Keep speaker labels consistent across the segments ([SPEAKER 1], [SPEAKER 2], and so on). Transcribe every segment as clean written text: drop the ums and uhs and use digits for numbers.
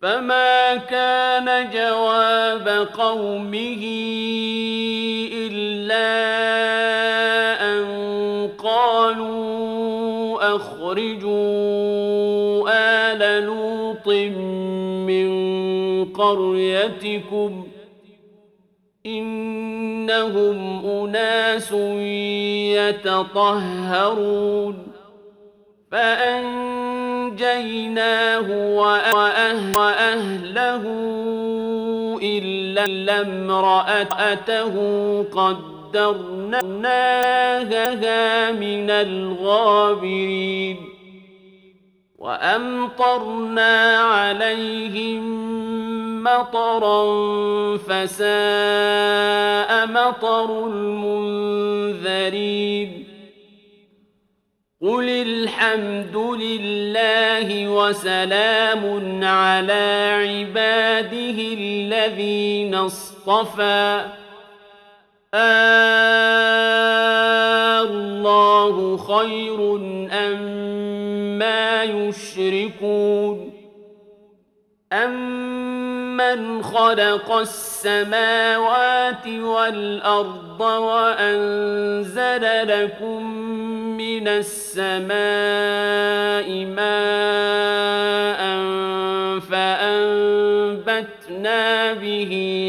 [SPEAKER 1] فما كان جواب قومه إلا أن قالوا أخرجوا آل لوط من قريتكم إنهم أناس يتطهرون فأنجيناه وأهله إلا امرأته قدرناها من الغابرين وأمطرنا عليهم مطرا فساء مطر المنذرين قل الحمد لله وسلام على عباده الذين اصطفى الله خير أما يشركون أمن خلق السماوات والأرض وأنزل لكم من السماء ماء فأنبتنا به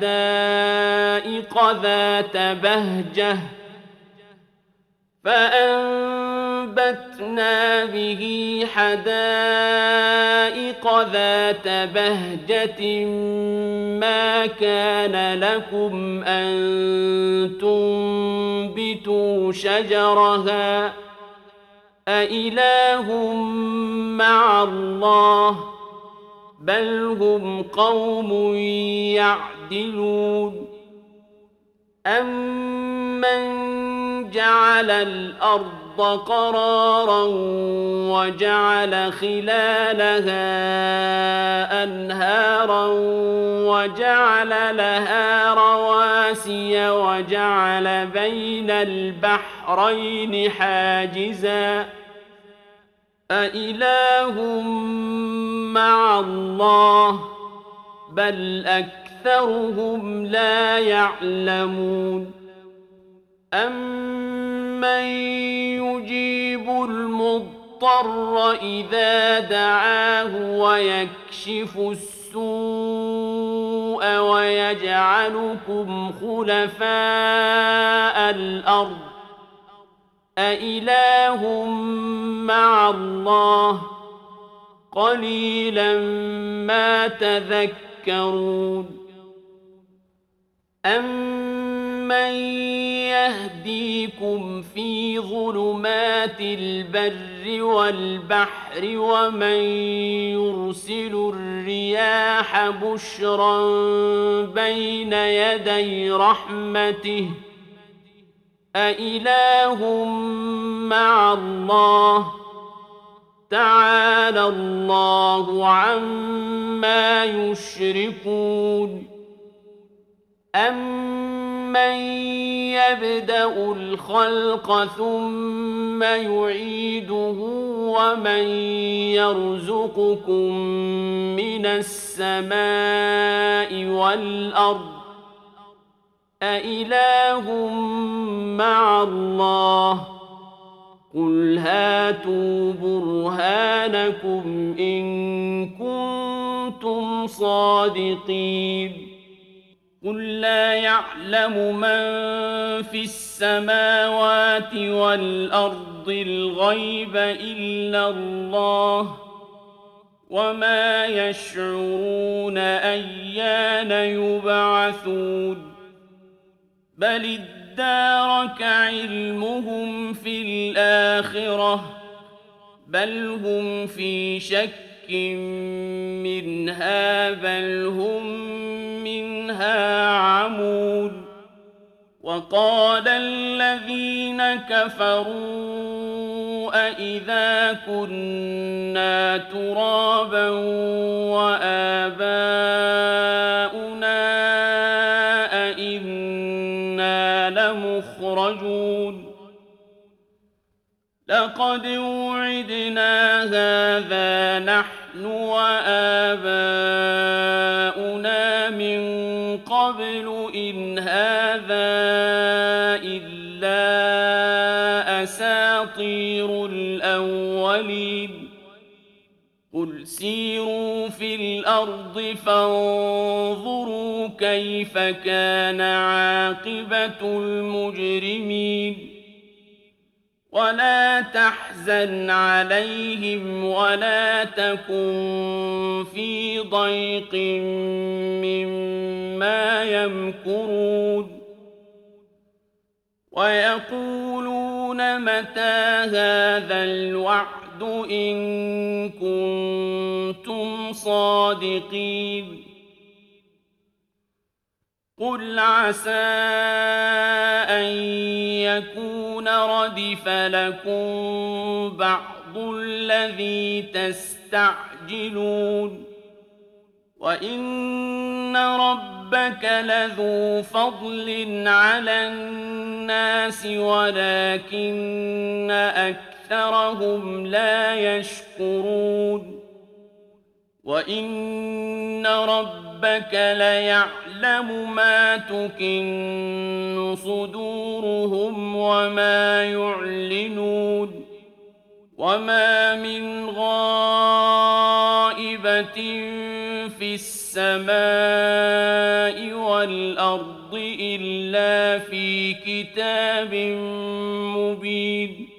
[SPEAKER 1] حدائق ذات بهجة ما كان لكم أن تنبتوا شجرها أإله مع الله بل هم قوم يعدلون أمن جعل الأرض قرارا وجعل خلالها أنهارا وجعل لها رواسي وجعل بين البحرين حاجزا أإله مع الله بل أكثرهم لا يعلمون أمن يجيب المضطر إذا دعاه ويكشف السوء ويجعلكم خلفاء الأرض أإله مع الله قليلا ما تذكرون أمن يهديكم في ظلمات البر والبحر ومن يرسل الرياح بشرا بين يدي رحمته أإله مع الله تعالى الله عما يشركون أمن يبدأ الخلق ثم يعيده ومن يرزقكم من السماء والأرض أإله مع الله قل هاتوا برهانكم إن كنتم صادقين قل لا يعلم من في السماوات والأرض الغيب إلا الله وما يشعرون أيان يبعثون بل ادارك علمهم في الآخرة بل هم في شك منها بل هم منها عمود وقال الذين كفروا أإذا كنا ترابا وآباؤنا أإنا لمخرجون لقد وعدنا هذا نحن وآباؤنا سيروا في الأرض فانظروا كيف كان عاقبة المجرمين ولا تحزن عليهم ولا تكن في ضيق مما يمكرون ويقولون متى هذا الوعد إن كنتم صادقين قل عسى أن يكون ردف لكم بعض الذي تستعجلون وإن ربك لذو فضل على الناس ولكن أكثرهم لا يشكرون وإن ربك ليعلم ما تكن صدورهم وما يعلنون وما من غائبة في السماء والأرض إلا في كتاب مبين